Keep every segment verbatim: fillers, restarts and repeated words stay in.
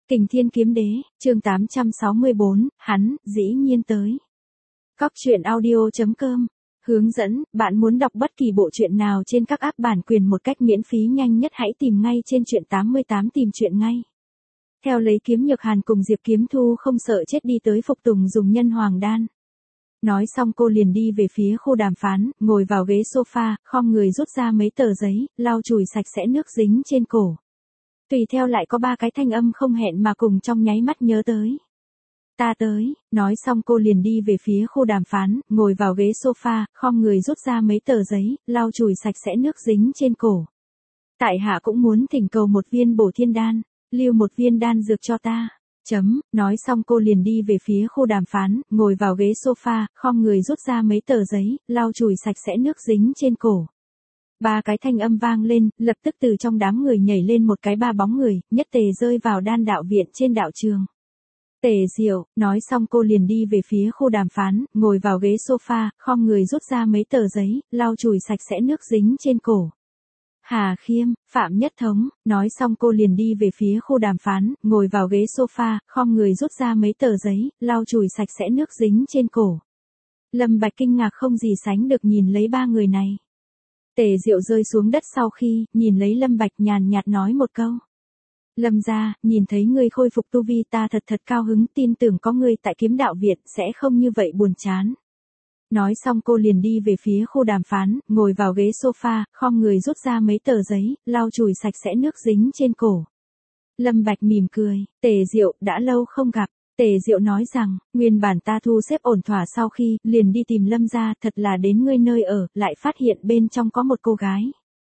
Kình Thiên Kiếm Đế, chương tám trăm sáu mươi bốn, hắn, dĩ nhiên tới. Cóc truyện audio chấm com. Hướng dẫn, bạn muốn đọc bất kỳ bộ truyện nào trên các app bản quyền một cách miễn phí nhanh nhất hãy tìm ngay trên truyện tám mươi tám tìm truyện ngay. Theo lấy Kiếm Nhược Hàn cùng Diệp Kiếm Thu không sợ chết đi tới phục tùng dùng nhân hoàng đan. Nói xong cô liền đi về phía khu đàm phán, ngồi vào ghế sofa, khom người rút ra mấy tờ giấy, lau chùi sạch sẽ nước dính trên cổ. Tùy theo lại có ba cái thanh âm không hẹn mà cùng trong nháy mắt nhớ tới. Ta tới, nói xong cô liền đi về phía khu đàm phán, ngồi vào ghế sofa, khom người rút ra mấy tờ giấy, lau chùi sạch sẽ nước dính trên cổ. Tại hạ cũng muốn thỉnh cầu một viên bổ thiên đan, lưu một viên đan dược cho ta. Chấm, nói xong cô liền đi về phía khu đàm phán, ngồi vào ghế sofa, khom người rút ra mấy tờ giấy, lau chùi sạch sẽ nước dính trên cổ. Ba cái thanh âm vang lên, lập tức từ trong đám người nhảy lên một cái ba bóng người, nhất tề rơi vào đan đạo viện trên đạo trường. Tề Diệu, nói xong cô liền đi về phía khu đàm phán, ngồi vào ghế sofa, khom người rút ra mấy tờ giấy, lau chùi sạch sẽ nước dính trên cổ. Hà Khiêm, Phạm Nhất Thống, nói xong cô liền đi về phía khu đàm phán, ngồi vào ghế sofa, khom người rút ra mấy tờ giấy, lau chùi sạch sẽ nước dính trên cổ. Lâm Bạch kinh ngạc không gì sánh được nhìn lấy ba người này. Tề Diệu rơi xuống đất sau khi, nhìn lấy Lâm Bạch nhàn nhạt nói một câu. Lâm gia, nhìn thấy ngươi khôi phục tu vi ta thật thật cao hứng, tin tưởng có ngươi tại Kiếm Đạo Viện sẽ không như vậy buồn chán. Nói xong cô liền đi về phía khu đàm phán, ngồi vào ghế sofa, khom người rút ra mấy tờ giấy, lau chùi sạch sẽ nước dính trên cổ. Lâm Bạch mỉm cười, Tề Diệu, đã lâu không gặp. Tề Diệu nói rằng, nguyên bản ta thu xếp ổn thỏa sau khi, liền đi tìm Lâm gia, thật là đến ngươi nơi ở, lại phát hiện bên trong có một cô gái.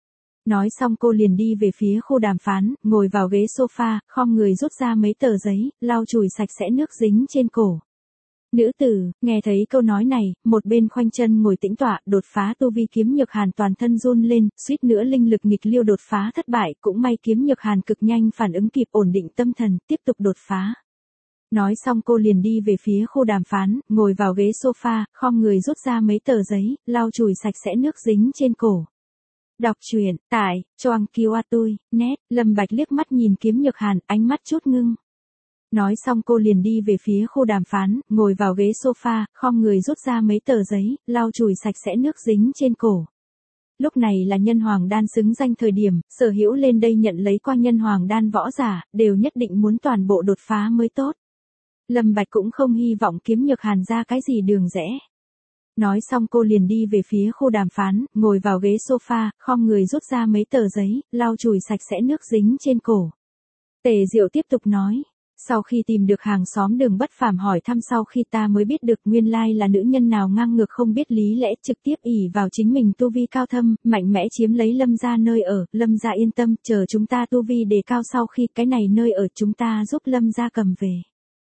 Nói xong cô liền đi về phía khu đàm phán, ngồi vào ghế sofa, khom người rút ra mấy tờ giấy, lau chùi sạch sẽ nước dính trên cổ. Nữ tử, nghe thấy câu nói này, một bên khoanh chân ngồi tĩnh tọa, đột phá tu vi Kiếm Nhược Hàn toàn thân run lên, suýt nữa linh lực nghịch liêu đột phá thất bại, cũng may Kiếm Nhược Hàn cực nhanh phản ứng kịp ổn định tâm thần, tiếp tục đột phá. Nói xong cô liền đi về phía khu đàm phán, ngồi vào ghế sofa, khom người rút ra mấy tờ giấy, lau chùi sạch sẽ nước dính trên cổ. Đọc truyện, tại, Choang Kiwa Tui, net, Lâm Bạch liếc mắt nhìn Kiếm Nhược Hàn, ánh mắt chút ngưng. Nói xong cô liền đi về phía khu đàm phán, ngồi vào ghế sofa, khom người rút ra mấy tờ giấy, lau chùi sạch sẽ nước dính trên cổ. Lúc này là nhân hoàng đan xứng danh thời điểm, sở hữu lên đây nhận lấy qua nhân hoàng đan võ giả, đều nhất định muốn toàn bộ đột phá mới tốt. Lâm Bạch cũng không hy vọng Kiếm Nhược Hàn ra cái gì đường rẽ. Nói xong cô liền đi về phía khu đàm phán, ngồi vào ghế sofa, khom người rút ra mấy tờ giấy, lau chùi sạch sẽ nước dính trên cổ. Tề Diệu tiếp tục nói, sau khi tìm được hàng xóm Đường Bất Phàm hỏi thăm sau khi ta mới biết được nguyên lai là nữ nhân nào ngang ngược không biết lý lẽ trực tiếp ỷ vào chính mình tu vi cao thâm, mạnh mẽ chiếm lấy Lâm gia nơi ở, Lâm gia yên tâm, chờ chúng ta tu vi đề cao sau khi cái này nơi ở chúng ta giúp Lâm gia cầm về.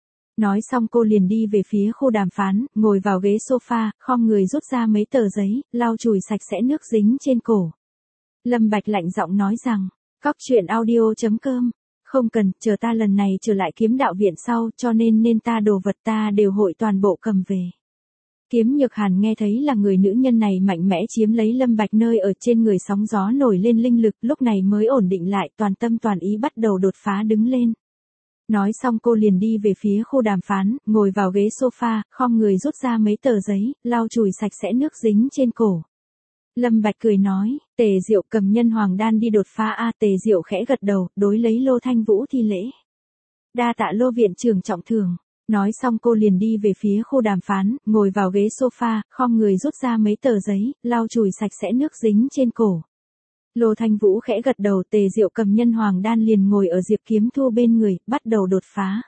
Nói xong cô liền đi về phía khu đàm phán, ngồi vào ghế sofa, khom người rút ra mấy tờ giấy, lau chùi sạch sẽ nước dính trên cổ. Lâm Bạch lạnh giọng nói rằng, cóc truyện audio chấm com, không cần, chờ ta lần này trở lại Kiếm Đạo Viện sau, cho nên nên ta đồ vật ta đều hội toàn bộ cầm về. Kiếm Nhược Hàn nghe thấy là người nữ nhân này mạnh mẽ chiếm lấy Lâm Bạch nơi ở trên người sóng gió nổi lên linh lực, lúc này mới ổn định lại, toàn tâm toàn ý bắt đầu đột phá đứng lên. Nói xong cô liền đi về phía khu đàm phán, ngồi vào ghế sofa, khom người rút ra mấy tờ giấy, lau chùi sạch sẽ nước dính trên cổ. Lâm Bạch cười nói, Tề Diệu cầm nhân hoàng đan đi đột phá a. Tề Diệu khẽ gật đầu, đối lấy Lô Thanh Vũ thi lễ. Đa tạ Lô viện trưởng trọng thưởng. Nói xong cô liền đi về phía khu đàm phán, ngồi vào ghế sofa, khom người rút ra mấy tờ giấy, lau chùi sạch sẽ nước dính trên cổ. Lô Thanh Vũ khẽ gật đầu, Tề Diệu cầm nhân hoàng đan liền ngồi ở Diệp Kiếm Thu bên người, bắt đầu đột phá.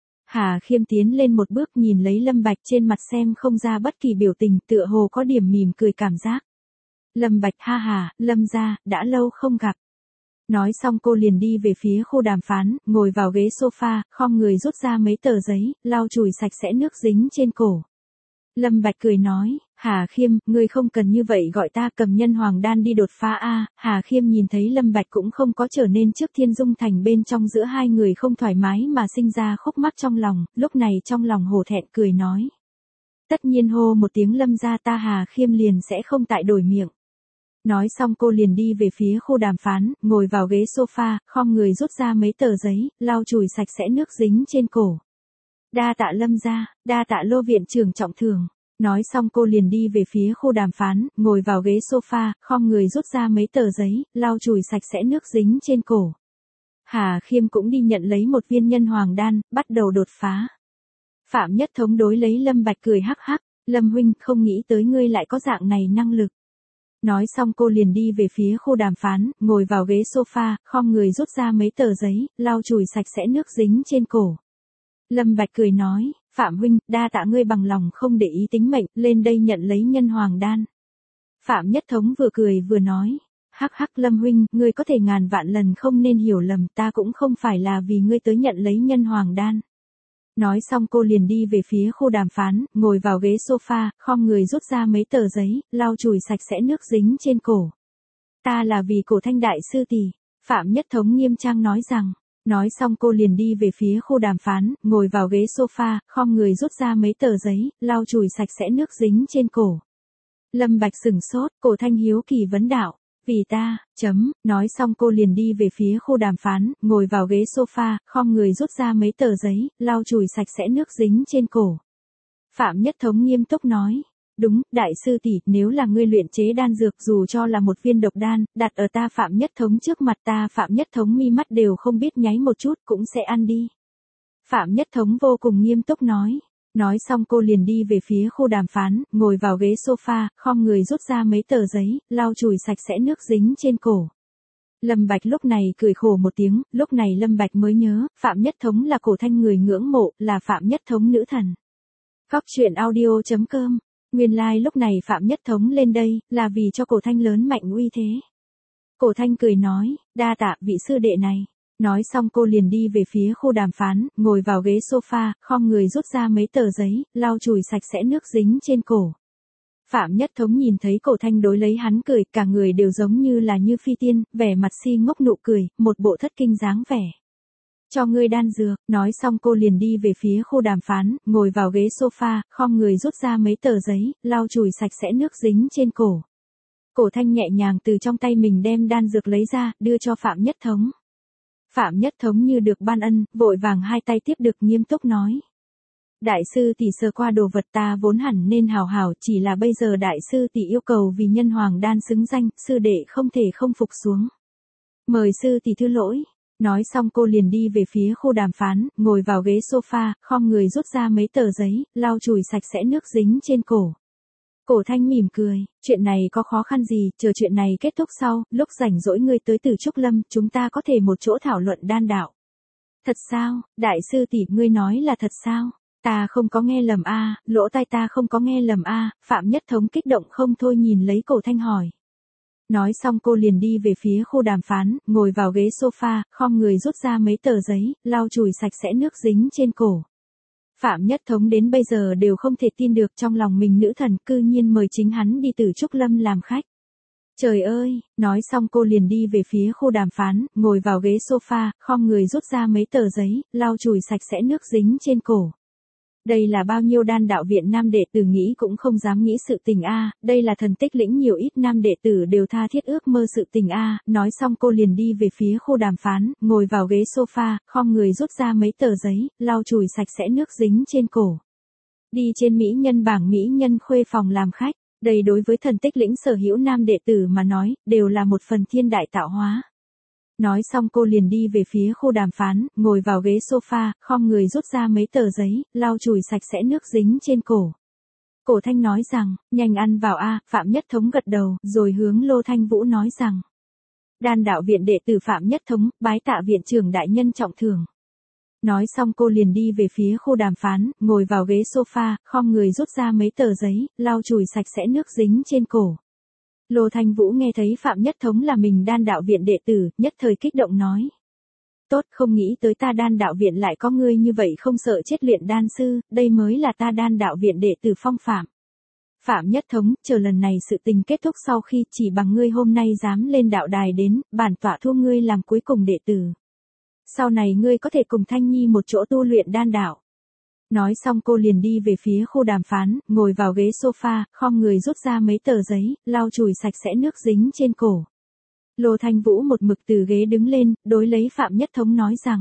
Hà Khiêm tiến lên một bước nhìn lấy Lâm Bạch trên mặt xem không ra bất kỳ biểu tình, tựa hồ có điểm mỉm cười cảm giác. Lâm Bạch ha hà, Lâm gia, đã lâu không gặp. Nói xong cô liền đi về phía khu đàm phán, ngồi vào ghế sofa, khom người rút ra mấy tờ giấy, lau chùi sạch sẽ nước dính trên cổ. Lâm Bạch cười nói, Hà Khiêm, ngươi không cần như vậy gọi ta, cầm nhân hoàng đan đi đột phá a. Hà Khiêm nhìn thấy Lâm Bạch cũng không có trở nên trước Thiên Dung Thành bên trong giữa hai người không thoải mái mà sinh ra khúc mắc trong lòng, lúc này trong lòng hổ thẹn cười nói. Tất nhiên hô một tiếng Lâm gia ta Hà Khiêm liền sẽ không tại đổi miệng. Nói xong cô liền đi về phía khu đàm phán, ngồi vào ghế sofa, khom người rút ra mấy tờ giấy, lau chùi sạch sẽ nước dính trên cổ. Đa tạ Lâm gia, đa tạ Lô viện trưởng trọng thưởng. Nói xong cô liền đi về phía khu đàm phán, ngồi vào ghế sofa, khom người rút ra mấy tờ giấy, lau chùi sạch sẽ nước dính trên cổ. Hà Khiêm cũng đi nhận lấy một viên nhân hoàng đan, bắt đầu đột phá. Phạm Nhất Thống đối lấy Lâm Bạch cười hắc hắc, Lâm huynh không nghĩ tới ngươi lại có dạng này năng lực. Nói xong cô liền đi về phía khu đàm phán, ngồi vào ghế sofa, khom người rút ra mấy tờ giấy, lau chùi sạch sẽ nước dính trên cổ. Lâm Bạch cười nói, Phạm huynh, đa tạ ngươi bằng lòng không để ý tính mệnh, lên đây nhận lấy nhân hoàng đan. Phạm Nhất Thống vừa cười vừa nói, hắc hắc Lâm huynh, ngươi có thể ngàn vạn lần không nên hiểu lầm, ta cũng không phải là vì ngươi tới nhận lấy nhân hoàng đan. Nói xong cô liền đi về phía khu đàm phán, ngồi vào ghế sofa, khom người rút ra mấy tờ giấy, lau chùi sạch sẽ nước dính trên cổ. Ta là vì Cổ Thanh đại sư tỷ, Phạm Nhất Thống nghiêm trang nói rằng. Nói xong cô liền đi về phía khu đàm phán, ngồi vào ghế sofa, khom người rút ra mấy tờ giấy, lau chùi sạch sẽ nước dính trên cổ. Lâm Bạch sửng sốt, Cổ Thanh hiếu kỳ vấn đạo, vì ta, chấm, nói xong cô liền đi về phía khu đàm phán, ngồi vào ghế sofa, khom người rút ra mấy tờ giấy, lau chùi sạch sẽ nước dính trên cổ. Phạm Nhất Thống nghiêm túc nói, đúng, đại sư tỷ, nếu là ngươi luyện chế đan dược dù cho là một viên độc đan, đặt ở ta Phạm Nhất Thống trước mặt ta Phạm Nhất Thống mi mắt đều không biết nháy một chút cũng sẽ ăn đi. Phạm Nhất Thống vô cùng nghiêm túc nói. Nói xong cô liền đi về phía khu đàm phán, ngồi vào ghế sofa, khom người rút ra mấy tờ giấy, lau chùi sạch sẽ nước dính trên cổ. Lâm Bạch lúc này cười khổ một tiếng, lúc này Lâm Bạch mới nhớ, Phạm Nhất Thống là Cổ Thanh người ngưỡng mộ, là Phạm Nhất Thống nữ thần. Góc truyện audio chấm com. Nguyên lai like lúc này Phạm Nhất Thống lên đây, là vì cho Cổ Thanh lớn mạnh uy thế. Cổ Thanh cười nói, đa tạ vị sư đệ này. Nói xong cô liền đi về phía khu đàm phán, ngồi vào ghế sofa, khom người rút ra mấy tờ giấy, lau chùi sạch sẽ nước dính trên cổ. Phạm Nhất Thống nhìn thấy Cổ Thanh đối lấy hắn cười, cả người đều giống như là như phi tiên, vẻ mặt si ngốc nụ cười, một bộ thất kinh dáng vẻ. Cho ngươi đan dược, nói xong cô liền đi về phía khu đàm phán, ngồi vào ghế sofa, khom người rút ra mấy tờ giấy, lau chùi sạch sẽ nước dính trên cổ. Cổ Thanh nhẹ nhàng từ trong tay mình đem đan dược lấy ra, đưa cho Phạm Nhất Thống. Phạm Nhất Thống như được ban ân, vội vàng hai tay tiếp được nghiêm túc nói. Đại sư tỷ sờ qua đồ vật ta vốn hẳn nên hào hào, chỉ là bây giờ đại sư tỷ yêu cầu vì nhân hoàng đan xứng danh, sư đệ không thể không phục xuống. Mời sư tỷ thứ lỗi. Nói xong cô liền đi về phía khu đàm phán, ngồi vào ghế sofa, khom người rút ra mấy tờ giấy, lau chùi sạch sẽ nước dính trên cổ. Cổ Thanh mỉm cười, chuyện này có khó khăn gì, chờ chuyện này kết thúc sau, lúc rảnh rỗi ngươi tới Từ Trúc Lâm, chúng ta có thể một chỗ thảo luận đan đạo. Thật sao, đại sư tỷ, ngươi nói là thật sao? Ta không có nghe lầm a, lỗ tai ta không có nghe lầm a, Phạm Nhất Thống kích động không thôi nhìn lấy Cổ Thanh hỏi. Nói xong cô liền đi về phía khu đàm phán, ngồi vào ghế sofa, khom người rút ra mấy tờ giấy, lau chùi sạch sẽ nước dính trên cổ. Phạm Nhất Thống đến bây giờ đều không thể tin được trong lòng mình nữ thần cư nhiên mời chính hắn đi Từ Trúc Lâm làm khách. Trời ơi, nói xong cô liền đi về phía khu đàm phán, ngồi vào ghế sofa, khom người rút ra mấy tờ giấy, lau chùi sạch sẽ nước dính trên cổ. Đây là bao nhiêu đan đạo viện nam đệ tử nghĩ cũng không dám nghĩ sự tình a, đây là thần tích lĩnh nhiều ít nam đệ tử đều tha thiết ước mơ sự tình a. Nói xong cô liền đi về phía khu đàm phán, ngồi vào ghế sofa, khom người rút ra mấy tờ giấy, lau chùi sạch sẽ nước dính trên cổ. Đi trên mỹ nhân bảng mỹ nhân khuê phòng làm khách, đây đối với thần tích lĩnh sở hữu nam đệ tử mà nói, đều là một phần thiên đại tạo hóa. Nói xong cô liền đi về phía khu đàm phán, ngồi vào ghế sofa, khom người rút ra mấy tờ giấy, lau chùi sạch sẽ nước dính trên cổ. Cổ Thanh nói rằng, nhanh ăn vào a, Phạm Nhất Thống gật đầu, rồi hướng Lô Thanh Vũ nói rằng. Đan đạo viện đệ tử Phạm Nhất Thống, bái tạ viện trưởng đại nhân trọng thưởng. Nói xong cô liền đi về phía khu đàm phán, ngồi vào ghế sofa, khom người rút ra mấy tờ giấy, lau chùi sạch sẽ nước dính trên cổ. Lô Thanh Vũ nghe thấy Phạm Nhất Thống là mình đan đạo viện đệ tử, nhất thời kích động nói. Tốt, không nghĩ tới ta đan đạo viện lại có ngươi như vậy không sợ chết luyện đan sư, đây mới là ta đan đạo viện đệ tử phong phạm. Phạm Nhất Thống, chờ lần này sự tình kết thúc sau khi chỉ bằng ngươi hôm nay dám lên đạo đài đến, bản tọa thu ngươi làm cuối cùng đệ tử. Sau này ngươi có thể cùng Thanh Nhi một chỗ tu luyện đan đạo. Nói xong cô liền đi về phía khu đàm phán, ngồi vào ghế sofa, khom người rút ra mấy tờ giấy, lau chùi sạch sẽ nước dính trên cổ. Lô Thanh Vũ một mực từ ghế đứng lên, đối lấy Phạm Nhất Thống nói rằng.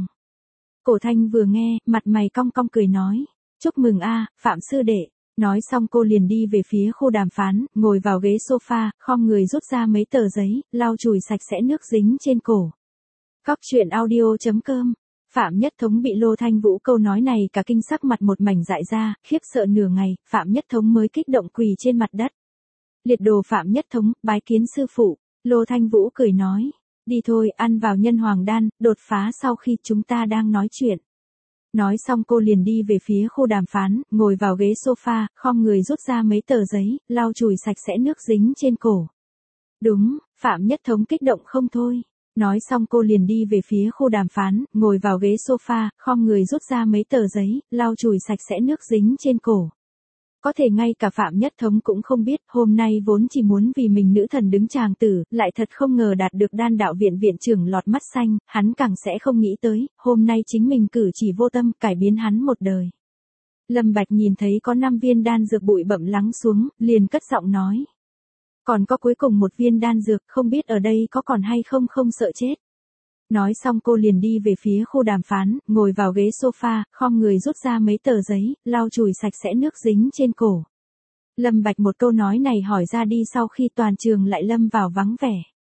Cổ Thanh vừa nghe, mặt mày cong cong cười nói. Chúc mừng a, Phạm sư đệ. Nói xong cô liền đi về phía khu đàm phán, ngồi vào ghế sofa, khom người rút ra mấy tờ giấy, lau chùi sạch sẽ nước dính trên cổ. Cóc truyện audio chấm com. Phạm Nhất Thống bị Lô Thanh Vũ câu nói này cả kinh sắc mặt một mảnh dại ra, khiếp sợ nửa ngày, Phạm Nhất Thống mới kích động quỳ trên mặt đất. Liệt đồ Phạm Nhất Thống, bái kiến sư phụ. Lô Thanh Vũ cười nói, đi thôi, ăn vào nhân hoàng đan, đột phá sau khi chúng ta đang nói chuyện. Nói xong cô liền đi về phía khu đàm phán, ngồi vào ghế sofa, khom người rút ra mấy tờ giấy, lau chùi sạch sẽ nước dính trên cổ. Đúng, Phạm Nhất Thống kích động không thôi. Nói xong cô liền đi về phía khu đàm phán, ngồi vào ghế sofa, khom người rút ra mấy tờ giấy, lau chùi sạch sẽ nước dính trên cổ. Có thể ngay cả Phạm Nhất Thống cũng không biết, hôm nay vốn chỉ muốn vì mình nữ thần đứng tràng tử, lại thật không ngờ đạt được đan đạo viện viện trưởng lọt mắt xanh, hắn càng sẽ không nghĩ tới, hôm nay chính mình cử chỉ vô tâm, cải biến hắn một đời. Lâm Bạch nhìn thấy có năm viên đan dược bụi bặm lắng xuống, liền cất giọng nói. Còn có cuối cùng một viên đan dược, không biết ở đây có còn hay không không sợ chết. Nói xong cô liền đi về phía khu đàm phán, ngồi vào ghế sofa, khom người rút ra mấy tờ giấy, lau chùi sạch sẽ nước dính trên cổ. Lâm Bạch một câu nói này hỏi ra đi sau khi toàn trường lại lâm vào vắng vẻ.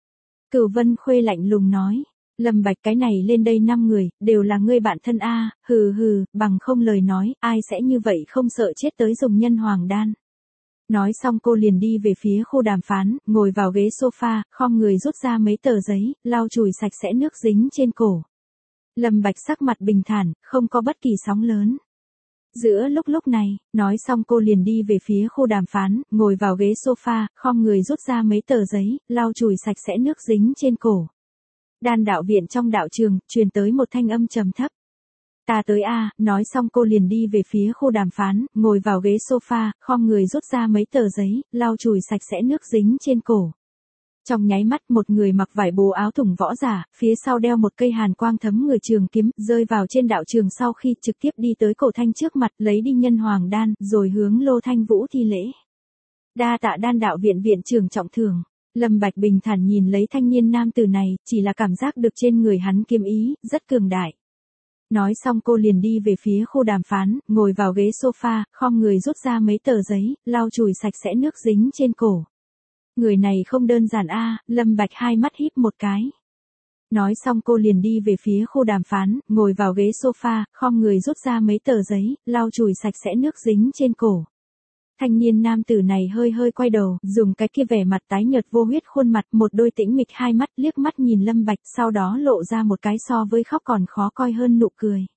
Cửu Vân Khuê lạnh lùng nói, Lâm Bạch cái này lên đây năm người, đều là ngươi bạn thân a, hừ hừ, bằng không lời nói, ai sẽ như vậy không sợ chết tới dùng nhân hoàng đan. Nói xong cô liền đi về phía khu đàm phán, ngồi vào ghế sofa, khom người rút ra mấy tờ giấy, lau chùi sạch sẽ nước dính trên cổ. Lâm Bạch sắc mặt bình thản, không có bất kỳ sóng lớn. Giữa lúc lúc này, nói xong cô liền đi về phía khu đàm phán, ngồi vào ghế sofa, khom người rút ra mấy tờ giấy, lau chùi sạch sẽ nước dính trên cổ. Đan đạo viện trong đạo trường, truyền tới một thanh âm trầm thấp. Ta tới a, nói xong cô liền đi về phía khu đàm phán, ngồi vào ghế sofa, khom người rút ra mấy tờ giấy, lau chùi sạch sẽ nước dính trên cổ. Trong nháy mắt một người mặc vải bố áo thủng võ giả, phía sau đeo một cây hàn quang thấm người trường kiếm, rơi vào trên đạo trường sau khi trực tiếp đi tới Cổ Thanh trước mặt, lấy đi nhân hoàng đan, rồi hướng Lô Thanh Vũ thi lễ. Đa tạ đan đạo viện viện trưởng trọng thưởng. Lâm Bạch bình thản nhìn lấy thanh niên nam tử này, chỉ là cảm giác được trên người hắn kiếm ý, rất cường đại. Nói xong cô liền đi về phía khu đàm phán, ngồi vào ghế sofa, khom người rút ra mấy tờ giấy, lau chùi sạch sẽ nước dính trên cổ. Người này không đơn giản a, Lâm Bạch hai mắt híp một cái. Nói xong cô liền đi về phía khu đàm phán, ngồi vào ghế sofa, khom người rút ra mấy tờ giấy, lau chùi sạch sẽ nước dính trên cổ. Thanh niên nam tử này hơi hơi quay đầu, dùng cái kia vẻ mặt tái nhợt vô huyết khuôn mặt, một đôi tĩnh mịch hai mắt liếc mắt nhìn Lâm Bạch, sau đó lộ ra một cái so với khóc còn khó coi hơn nụ cười.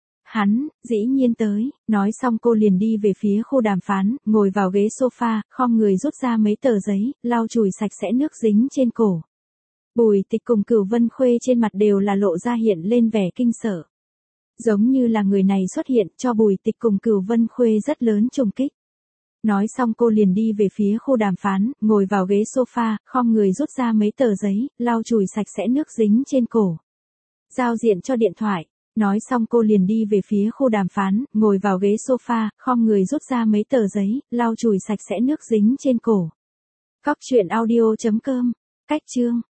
Hắn, dĩ nhiên tới, nói xong cô liền đi về phía khu đàm phán, ngồi vào ghế sofa, khom người rút ra mấy tờ giấy, lau chùi sạch sẽ nước dính trên cổ. Bùi Tịch cùng Cửu Vân Khuê trên mặt đều là lộ ra hiện lên vẻ kinh sợ. Giống như là người này xuất hiện cho Bùi Tịch cùng Cửu Vân Khuê rất lớn trùng kích. Nói xong cô liền đi về phía khu đàm phán, ngồi vào ghế sofa, khom người rút ra mấy tờ giấy, lau chùi sạch sẽ nước dính trên cổ. Giao diện cho điện thoại. Nói xong cô liền đi về phía khu đàm phán, ngồi vào ghế sofa, khom người rút ra mấy tờ giấy, lau chùi sạch sẽ nước dính trên cổ. Cóc truyện audio chấm com. Cách chương.